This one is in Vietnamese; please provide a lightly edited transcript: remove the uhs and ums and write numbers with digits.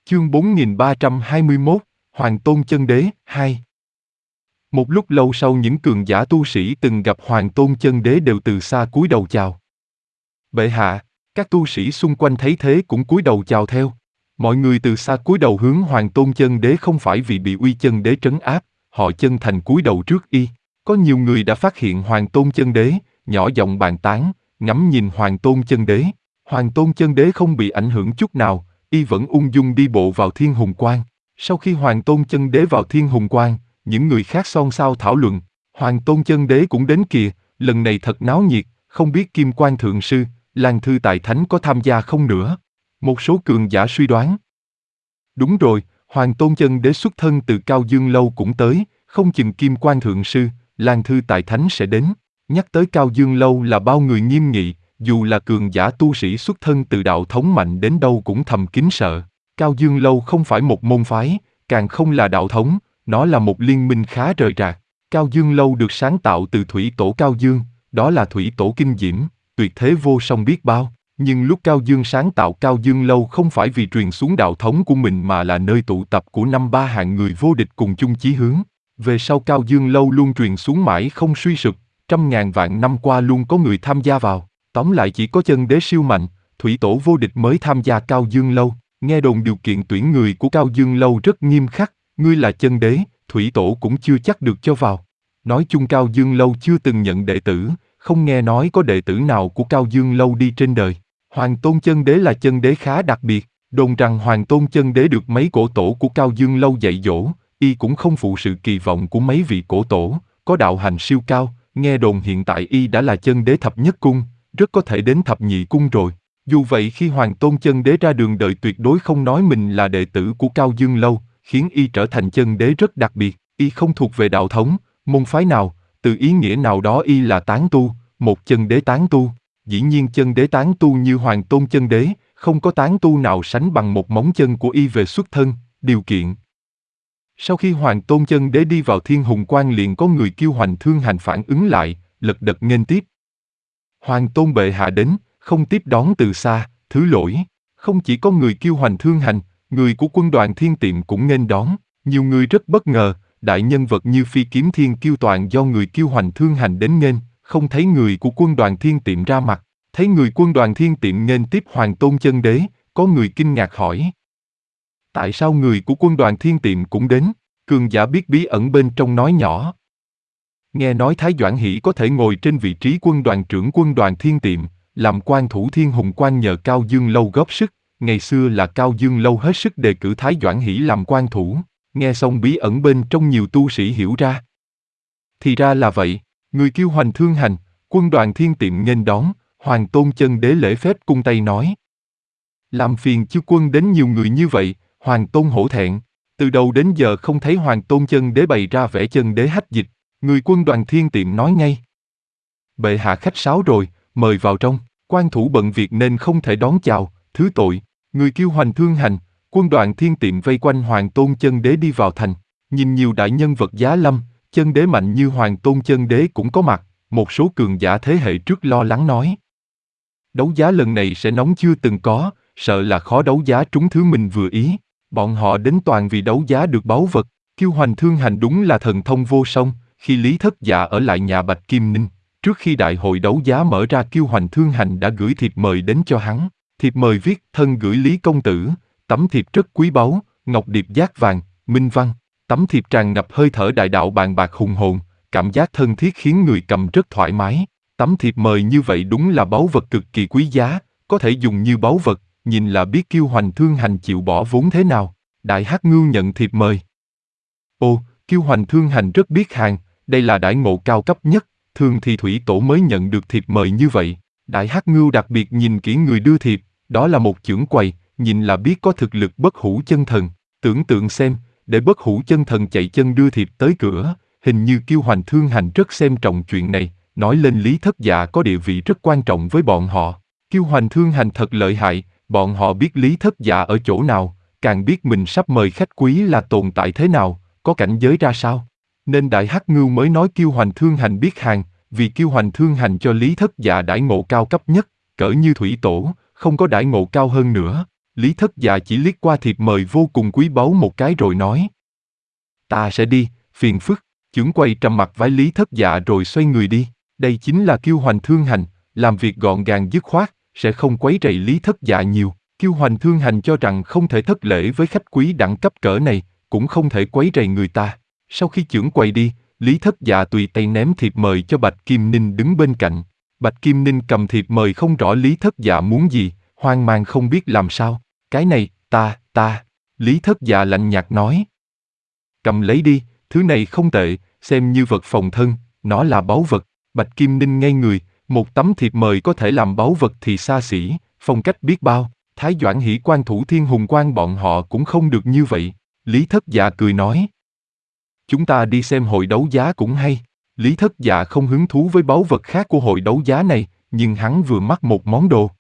Chương 4321, Hoàng Tôn Chân Đế 2. Một lúc lâu sau, những cường giả tu sĩ từng gặp Hoàng Tôn Chân Đế đều từ xa cúi đầu chào. Bệ hạ, các tu sĩ xung quanh thấy thế cũng cúi đầu chào theo. Mọi người từ xa cúi đầu hướng Hoàng Tôn Chân Đế không phải vì bị uy chân đế trấn áp, họ chân thành cúi đầu trước y. Có nhiều người đã phát hiện Hoàng Tôn Chân Đế, nhỏ giọng bàn tán, ngắm nhìn Hoàng Tôn Chân Đế. Hoàng Tôn Chân Đế không bị ảnh hưởng chút nào, y vẫn ung dung đi bộ vào Thiên Hùng Quan. Sau khi Hoàng Tôn Chân Đế vào Thiên Hùng Quan, những người khác xôn xao thảo luận. Hoàng Tôn Chân Đế cũng đến kìa, lần này thật náo nhiệt, không biết Kim Quan Thượng Sư, Lan Thư Tài Thánh có tham gia không nữa. Một số cường giả suy đoán. Đúng rồi, Hoàng Tôn Chân Đế xuất thân từ Cao Dương Lâu cũng tới, không chừng Kim Quan Thượng Sư, Lan Thư Tài Thánh sẽ đến. Nhắc tới Cao Dương Lâu là bao người nghiêm nghị, dù là cường giả tu sĩ xuất thân từ đạo thống mạnh đến đâu cũng thầm kính sợ. Cao Dương Lâu không phải một môn phái, càng không là đạo thống, nó là một liên minh khá rời rạc. Cao Dương Lâu được sáng tạo từ thủy tổ Cao Dương, đó là thủy tổ kinh diễm, tuyệt thế vô song biết bao. Nhưng lúc Cao Dương sáng tạo Cao Dương Lâu không phải vì truyền xuống đạo thống của mình mà là nơi tụ tập của 5-3 hạng người vô địch cùng chung chí hướng. Về sau Cao Dương Lâu luôn truyền xuống mãi không suy sụp, trăm ngàn vạn năm qua luôn có người tham gia vào. Tóm lại chỉ có chân đế siêu mạnh, thủy tổ vô địch mới tham gia Cao Dương Lâu. Nghe đồn điều kiện tuyển người của Cao Dương Lâu rất nghiêm khắc, ngươi là chân đế, thủy tổ cũng chưa chắc được cho vào. Nói chung Cao Dương Lâu chưa từng nhận đệ tử, không nghe nói có đệ tử nào của Cao Dương Lâu đi trên đời. Hoàng Tôn Chân Đế là chân đế khá đặc biệt, đồn rằng Hoàng Tôn Chân Đế được mấy cổ tổ của Cao Dương Lâu dạy dỗ, y cũng không phụ sự kỳ vọng của mấy vị cổ tổ, có đạo hành siêu cao, nghe đồn hiện tại y đã là chân đế thập nhất cung, rất có thể đến thập nhị cung rồi. Dù vậy khi Hoàng Tôn Chân Đế ra đường đời tuyệt đối không nói mình là đệ tử của Cao Dương Lâu, khiến y trở thành chân đế rất đặc biệt, y không thuộc về đạo thống, môn phái nào, từ ý nghĩa nào đó y là tán tu, một chân đế tán tu. Dĩ nhiên chân đế tán tu như Hoàng Tôn Chân Đế, không có tán tu nào sánh bằng một móng chân của y về xuất thân, điều kiện. Sau khi Hoàng Tôn Chân Đế đi vào Thiên Hùng Quan liền có người Kiêu Hoành Thương Hành phản ứng lại, lật đật nghênh tiếp. Hoàng Tôn bệ hạ đến, không tiếp đón từ xa, thứ lỗi. Không chỉ có người Kiêu Hoành Thương Hành, người của quân đoàn Thiên Tiệm cũng nghênh đón. Nhiều người rất bất ngờ, đại nhân vật như Phi Kiếm Thiên Kiêu Toàn do người Kiêu Hoành Thương Hành đến nghênh, không thấy người của quân đoàn Thiên Tiệm ra mặt. Thấy người quân đoàn Thiên Tiệm nghênh tiếp Hoàng Tôn Chân Đế, có người kinh ngạc hỏi. Tại sao người của quân đoàn Thiên Tiệm cũng đến? Cường giả biết bí ẩn bên trong nói nhỏ. Nghe nói Thái Doãn Hỷ có thể ngồi trên vị trí quân đoàn trưởng quân đoàn Thiên Tiệm, làm quan thủ Thiên Hùng Quan nhờ Cao Dương Lâu góp sức. Ngày xưa là Cao Dương Lâu hết sức đề cử Thái Doãn Hỷ làm quan thủ. Nghe xong bí ẩn bên trong nhiều tu sĩ hiểu ra. Thì ra là vậy, người Kiêu Hoành Thương Hành, quân đoàn Thiên Tiệm nghênh đón. Hoàng Tôn Chân Đế lễ phép cung tay nói. Làm phiền chư quân đến nhiều người như vậy, Hoàng Tôn hổ thẹn. Từ đầu đến giờ không thấy Hoàng Tôn Chân Đế bày ra vẻ chân đế hách dịch. Người quân đoàn Thiên Tiệm nói ngay. Bệ hạ khách sáo rồi, mời vào trong. Quan thủ bận việc nên không thể đón chào, thứ tội. Người Kiêu Hoành Thương Hành, quân đoàn Thiên Tiệm vây quanh Hoàng Tôn Chân Đế đi vào thành. Nhìn nhiều đại nhân vật giá lâm, chân đế mạnh như Hoàng Tôn Chân Đế cũng có mặt. Một số cường giả thế hệ trước lo lắng nói. Đấu giá lần này sẽ nóng chưa từng có, sợ là khó đấu giá trúng thứ mình vừa ý. Bọn họ đến toàn vì đấu giá được báu vật. Kiêu Hoành Thương Hành đúng là thần thông vô song. Khi Lý Thất Dạ ở lại nhà Bạch Kim Ninh, trước khi đại hội đấu giá mở ra, Kiêu Hoành Thương Hành đã gửi thiệp mời đến cho hắn. Thiệp mời viết thân gửi Lý công tử, tấm thiệp rất quý báu, ngọc điệp giác vàng, minh văn. Tấm thiệp tràn ngập hơi thở đại đạo bàn bạc hùng hồn, cảm giác thân thiết khiến người cầm rất thoải mái. Tấm thiệp mời như vậy đúng là báu vật cực kỳ quý giá, có thể dùng như báu vật, nhìn là biết Kiêu Hoành Thương Hành chịu bỏ vốn thế nào. Đại Hắc Ngưu nhận thiệp mời. Ồ, Kiêu Hoành Thương Hành rất biết hàng, đây là đãi ngộ cao cấp nhất, thường thì thủy tổ mới nhận được thiệp mời như vậy. Đại Hắc Ngưu đặc biệt nhìn kỹ người đưa thiệp, đó là một chưởng quầy, nhìn là biết có thực lực bất hủ chân thần. Tưởng tượng xem, để bất hủ chân thần chạy chân đưa thiệp tới cửa, hình như Kiêu Hoành Thương Hành rất xem trọng chuyện này, nói lên Lý Thất Dạ có địa vị rất quan trọng với bọn họ. Kiêu Hoành Thương Hành thật lợi hại, bọn họ biết Lý Thất Dạ ở chỗ nào, càng biết mình sắp mời khách quý là tồn tại thế nào, có cảnh giới ra sao. Nên Đại Hắc Ngưu mới nói Kiêu Hoành Thương Hành biết hàng, vì Kiêu Hoành Thương Hành cho Lý Thất Dạ đãi ngộ cao cấp nhất, cỡ như thủy tổ, không có đãi ngộ cao hơn nữa. Lý Thất Dạ chỉ liếc qua thiệp mời vô cùng quý báu một cái rồi nói. Ta sẽ đi, phiền phức. Chưởng quầy trầm mặc vái Lý Thất Dạ rồi xoay người đi. Đây chính là Kiêu Hoành Thương Hành, làm việc gọn gàng dứt khoát, sẽ không quấy rầy Lý Thất Dạ nhiều. Kiêu Hoành Thương Hành cho rằng không thể thất lễ với khách quý đẳng cấp cỡ này, cũng không thể quấy rầy người ta. Sau khi chưởng quầy đi, Lý Thất Dạ tùy tay ném thiệp mời cho Bạch Kim Ninh đứng bên cạnh. Bạch Kim Ninh cầm thiệp mời không rõ Lý Thất Dạ muốn gì, hoang mang không biết làm sao. Cái này, ta. Lý Thất Dạ lạnh nhạt nói. Cầm lấy đi, thứ này không tệ, xem như vật phòng thân, nó là báu vật. Bạch Kim Ninh ngây người, một tấm thiệp mời có thể làm báu vật thì xa xỉ, phong cách biết bao. Thái Doãn Hỷ Quan Thủ Thiên Hùng Quan bọn họ cũng không được như vậy. Lý Thất Dạ cười nói. Chúng ta đi xem hội đấu giá cũng hay. Lý Thất Dạ không hứng thú với báu vật khác của hội đấu giá này, nhưng hắn vừa mắc một món đồ.